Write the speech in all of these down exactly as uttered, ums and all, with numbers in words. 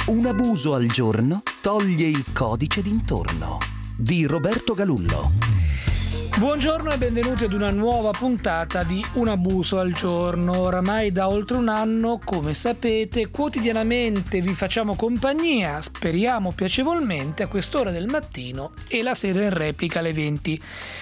Un abuso al giorno toglie il codice d'intorno di Roberto Galullo. Buongiorno e benvenuti ad una nuova puntata di Un abuso al giorno. Oramai da oltre un anno, come sapete, quotidianamente vi facciamo compagnia, speriamo piacevolmente, a quest'ora del mattino e la sera in replica alle venti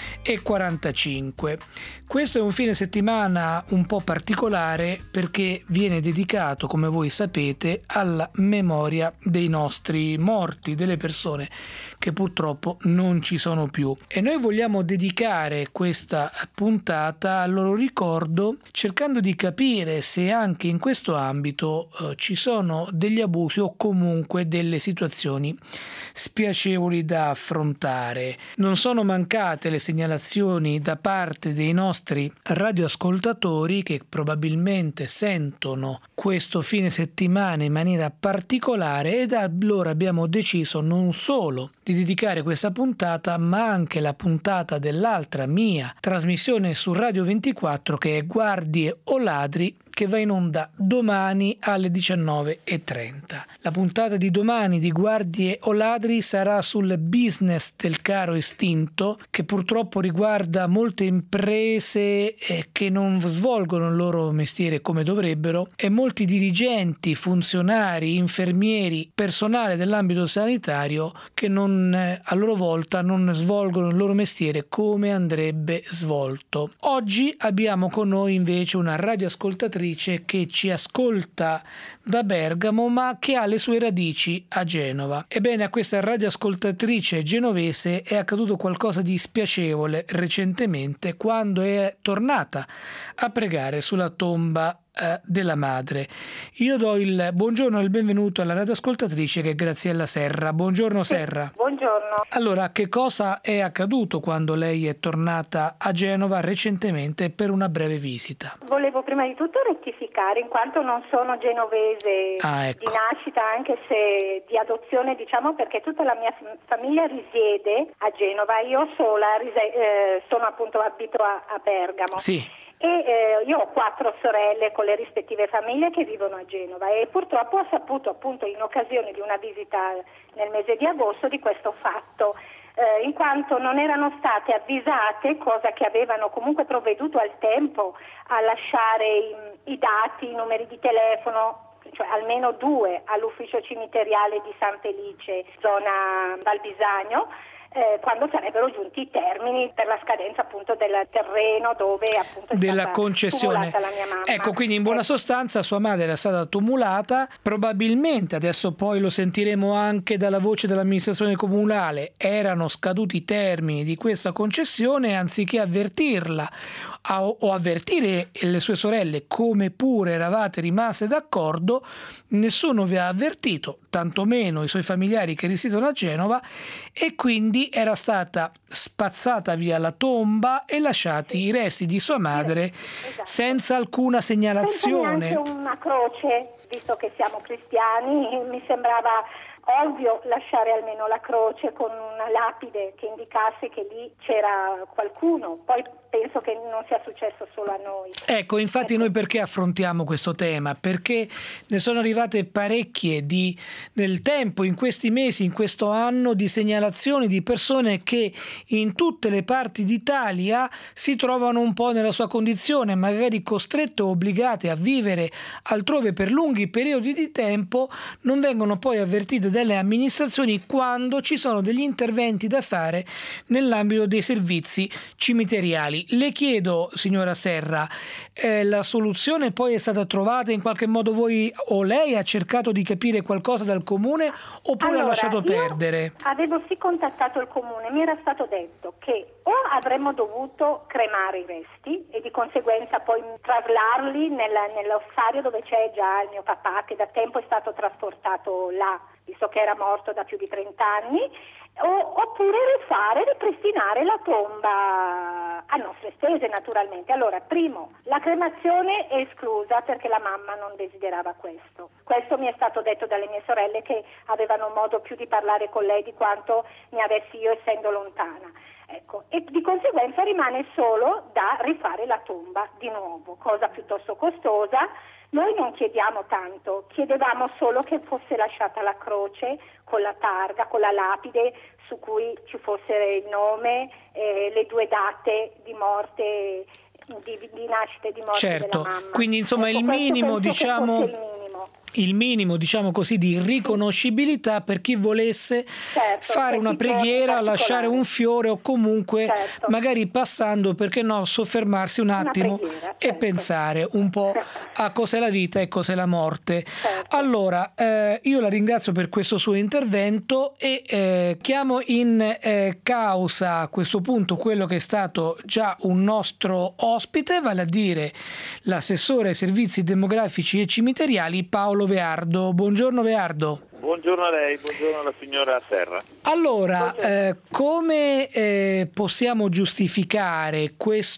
e quarantacinque. Questo è un fine settimana un po' particolare perché viene dedicato, come voi sapete, alla memoria dei nostri morti, delle persone che purtroppo non ci sono più. E noi vogliamo dedicare questa puntata al loro ricordo, cercando di capire se anche in questo ambito eh, ci sono degli abusi o comunque delle situazioni spiacevoli da affrontare. Non sono mancate le segnalazioni da parte dei nostri radioascoltatori che probabilmente sentono questo fine settimana in maniera particolare, ed allora abbiamo deciso non solo di dedicare questa puntata ma anche la puntata dell'altra mia trasmissione su Radio ventiquattro, che è Guardie o Ladri, che va in onda domani alle diciannove e trenta. La puntata di domani di Guardie o Ladri sarà sul business del caro estinto, che purtroppo riguarda molte imprese eh, che non svolgono il loro mestiere come dovrebbero, e molti dirigenti, funzionari, infermieri, personale dell'ambito sanitario che non eh, a loro volta non svolgono il loro mestiere come andrebbe svolto. Oggi abbiamo con noi invece una radioascoltatrice che ci ascolta da Bergamo ma che ha le sue radici a Genova. Ebbene, a questa radioascoltatrice genovese è accaduto qualcosa di spiacevole recentemente, quando è tornata a pregare sulla tomba eh, della madre. Io do il buongiorno e il benvenuto alla radioascoltatrice, che è Graziella Serra. Buongiorno Serra. Buongiorno. Allora, che cosa è accaduto quando lei è tornata a Genova recentemente per una breve visita? Volevo prima di tutto rettificare, in quanto non sono genovese ah, ecco. di nascita, anche se di adozione, diciamo, perché tutta la mia famiglia risiede a Genova. Io sola rise- eh, sono appunto abito a, a Bergamo. Sì. E eh, io ho quattro sorelle con le rispettive famiglie che vivono a Genova, e purtroppo ho saputo appunto in occasione di una visita nel mese di agosto di questo fatto, eh, in quanto non erano state avvisate, cosa che avevano comunque provveduto al tempo a lasciare i, i dati, i numeri di telefono, cioè almeno due, all'ufficio cimiteriale di San Felice, zona Valbisagno, Eh, quando sarebbero giunti i termini per la scadenza appunto del terreno dove appunto è della stata concessione. tumulata la mia mamma. Ecco, quindi in buona eh. sostanza sua madre era stata tumulata, probabilmente, adesso poi lo sentiremo anche dalla voce dell'amministrazione comunale, erano scaduti i termini di questa concessione, anziché avvertirla a, o avvertire le sue sorelle, come pure eravate rimaste d'accordo, nessuno vi ha avvertito, tantomeno i suoi familiari che risiedono a Genova, e quindi era stata spazzata via la tomba e lasciati i resti di sua madre, esatto, senza alcuna segnalazione. Senza neanche una croce, visto che siamo cristiani, mi sembrava ovvio lasciare almeno la croce con una lapide che indicasse che lì c'era qualcuno. Poi penso che non sia successo solo a noi. Ecco, infatti noi perché affrontiamo questo tema? Perché ne sono arrivate parecchie di, nel tempo, in questi mesi, in questo anno, di segnalazioni di persone che in tutte le parti d'Italia si trovano un po' nella sua condizione, magari costrette o obbligate a vivere altrove per lunghi periodi di tempo, non vengono poi avvertite delle amministrazioni quando ci sono degli interventi da fare nell'ambito dei servizi cimiteriali. Le chiedo, signora Serra, eh, la soluzione poi è stata trovata in qualche modo? Voi o lei ha cercato di capire qualcosa dal comune oppure allora, ha lasciato perdere? Avevo sì contattato il comune, mi era stato detto che o avremmo dovuto cremare i resti e di conseguenza poi traslarli nel, nell'ossario dove c'è già il mio papà, che da tempo è stato trasportato là, visto che era morto da più di trent'anni, o, oppure rifare, ripristinare la tomba a nostre spese naturalmente. Allora, primo, la cremazione è esclusa perché la mamma non desiderava questo. Questo mi è stato detto dalle mie sorelle, che avevano modo più di parlare con lei di quanto ne avessi io essendo lontana. Ecco, e di conseguenza rimane solo da rifare la tomba di nuovo, cosa piuttosto costosa. Noi non chiediamo tanto, chiedevamo solo che fosse lasciata la croce con la targa, con la lapide su cui ci fosse il nome, eh, le due date di morte, di, di nascita e di morte certo, della mamma. Quindi insomma ecco, il minimo, diciamo, il minimo. il minimo, diciamo così, di riconoscibilità per chi volesse certo, fare una preghiera, lasciare un fiore o comunque certo. magari passando, perché no, soffermarsi un attimo preghiera, e certo. pensare un po' a cos'è la vita e cos'è la morte. Certo. Allora, eh, io la ringrazio per questo suo intervento e eh, chiamo in eh, causa a questo punto quello che è stato già un nostro ospite, vale a dire l'assessore ai servizi demografici e cimiteriali Paolo Veardo. Buongiorno Veardo. Buongiorno a lei, buongiorno alla signora Serra. Allora, eh, come eh, possiamo giustificare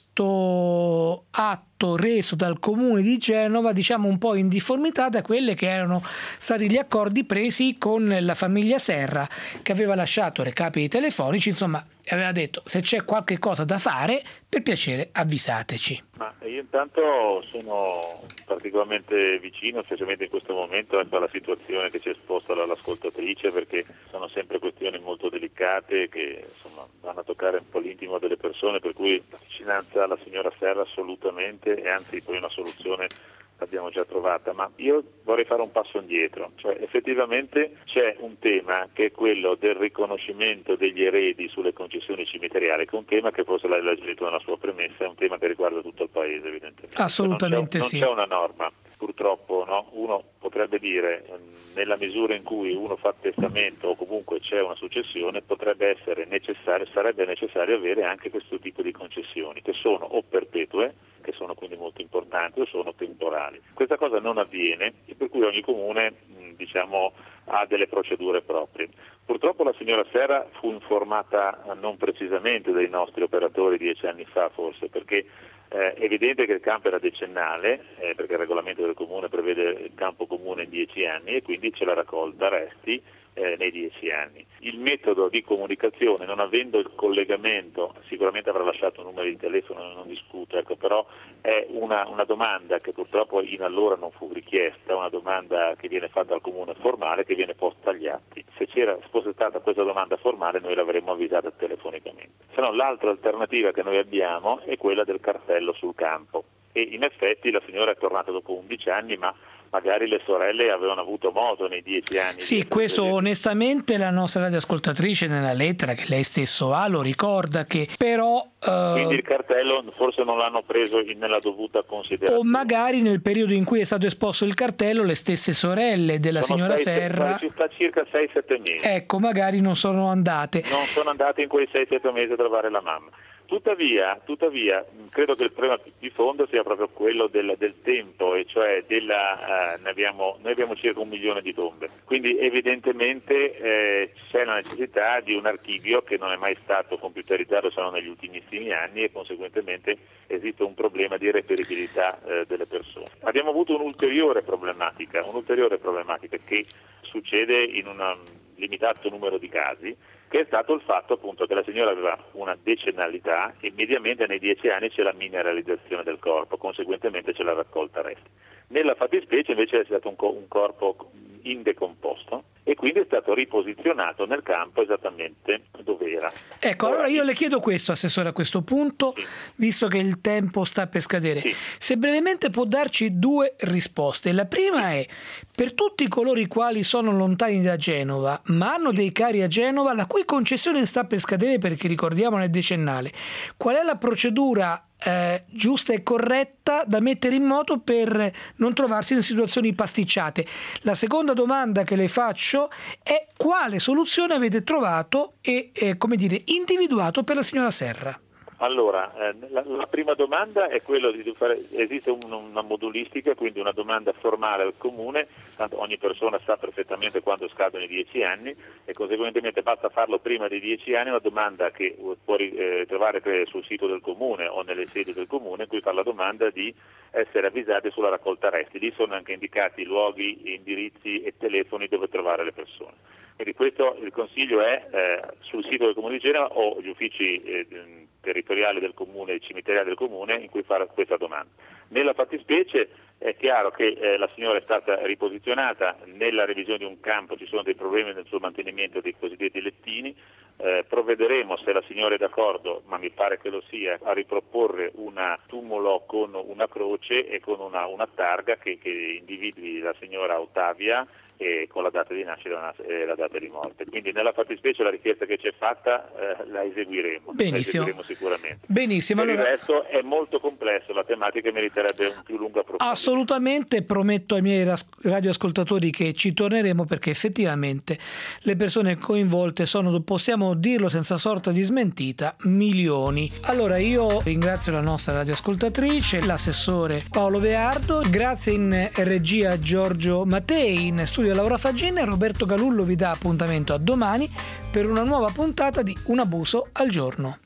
questo atto reso dal Comune di Genova, diciamo un po' in difformità da quelle che erano stati gli accordi presi con la famiglia Serra, che aveva lasciato recapiti telefonici, insomma aveva detto: se c'è qualche cosa da fare, per piacere avvisateci. Ma io intanto sono particolarmente vicino, specialmente in questo momento, ecco, alla situazione che ci è esposta l'ascoltatrice, perché sono sempre questioni molto delicate che insomma vanno a toccare un po' l'intimo delle persone, per cui la vicinanza alla signora Serra assolutamente, e anzi poi una soluzione l'abbiamo già trovata, ma io vorrei fare un passo indietro, cioè effettivamente c'è un tema che è quello del riconoscimento degli eredi sulle concessioni cimiteriali, che è un tema che forse l'ha detto nella sua premessa, è un tema che riguarda tutto il paese evidentemente. Assolutamente non c'è, sì. Non c'è una norma, purtroppo, no? Uno potrebbe dire, nella misura in cui uno fa testamento o comunque c'è una successione, potrebbe essere necessario, sarebbe necessario avere anche questo tipo di concessioni, che sono o perpetue, che sono quindi molto importanti, o sono temporali. Questa cosa non avviene e per cui ogni comune diciamo ha delle procedure proprie. Purtroppo la signora Serra fu informata non precisamente dai nostri operatori dieci anni fa forse, perché Eh, è evidente che il campo era decennale, eh, perché il regolamento del comune prevede il campo comune in dieci anni e quindi c'è la raccolta resti eh, nei dieci anni. Il metodo di comunicazione, non avendo il collegamento, sicuramente avrà lasciato un numero di telefono, non discuto, ecco, però è una, una domanda che purtroppo in allora non fu richiesta, una domanda che viene fatta al comune formale, che viene posta agli atti. Se c'era, fosse stata questa domanda formale noi l'avremmo avvisata telefonicamente. Se no l'altra alternativa che noi abbiamo è quella del cartello sul campo, e in effetti la signora è tornata dopo undici anni, ma magari le sorelle avevano avuto modo nei dieci anni. Sì, questo presenti. Onestamente la nostra radioascoltatrice nella lettera che lei stesso ha lo ricorda, che però uh, quindi il cartello forse non l'hanno preso nella dovuta considerazione, o magari nel periodo in cui è stato esposto il cartello le stesse sorelle della sono signora sei, Serra ci sta circa sei sette mesi, ecco, magari non sono andate non sono andate in quei sei sette mesi a trovare la mamma. Tuttavia, tuttavia, credo che il problema di fondo sia proprio quello del, del tempo, e cioè della, eh, ne abbiamo, noi abbiamo circa un milione di tombe, quindi evidentemente eh, c'è la necessità di un archivio che non è mai stato computerizzato se non negli ultimissimi anni, e conseguentemente esiste un problema di reperibilità eh, delle persone. Abbiamo avuto un'ulteriore problematica, un'ulteriore problematica che succede in un limitato numero di casi, che è stato il fatto appunto che la signora aveva una decennalità e mediamente nei dieci anni c'è la mineralizzazione del corpo, conseguentemente c'è la raccolta resti. Nella fattispecie invece è stato un, co- un corpo indecomposto e quindi è stato riposizionato nel campo esattamente dove era. Ecco, Ora, allora io le chiedo questo, Assessore, a questo punto, sì, visto che il tempo sta per scadere, sì, se brevemente può darci due risposte. La prima è: per tutti coloro i quali sono lontani da Genova ma hanno dei cari a Genova, la cui concessione sta per scadere perché ricordiamo è decennale, qual è la procedura Eh, giusta e corretta da mettere in moto per non trovarsi in situazioni pasticciate? La seconda domanda che le faccio è: quale soluzione avete trovato e eh, come dire individuato per la signora Serra? Allora, eh, la, la prima domanda è quella di fare, esiste un, una modulistica, quindi una domanda formale al comune, tanto ogni persona sa perfettamente quando scadono i dieci anni e conseguentemente basta farlo prima dei dieci anni, una domanda che può eh, trovare sul sito del comune o nelle sedi del comune, in cui fa la domanda di essere avvisati sulla raccolta resti. Lì sono anche indicati luoghi, indirizzi e telefoni dove trovare le persone. Quindi questo il consiglio è eh, sul sito del Comune di Genova o gli uffici eh, territoriali del Comune, cimiteriali del Comune, in cui fare questa domanda. Nella fattispecie è chiaro che eh, la signora è stata riposizionata, nella revisione di un campo ci sono dei problemi nel suo mantenimento dei cosiddetti lettini, eh, provvederemo, se la signora è d'accordo, ma mi pare che lo sia, a riproporre una tumulo con una croce e con una, una targa che, che individui la signora Ottavia e con la data di nascita e la data di morte. Quindi nella fattispecie la richiesta che ci è fatta eh, la eseguiremo. Benissimo. La eseguiremo sicuramente. Benissimo. Per allora... il resto è molto complesso, la tematica meriterebbe un più lungo approfondimento. Assolutamente, prometto ai miei radioascoltatori che ci torneremo perché effettivamente le persone coinvolte sono, possiamo dirlo senza sorta di smentita, milioni. Allora io ringrazio la nostra radioascoltatrice, l'assessore Paolo Veardo, grazie in regia Giorgio Mattei, in studio Laura Faggin e Roberto Galullo vi dà appuntamento a domani per una nuova puntata di Un abuso al giorno.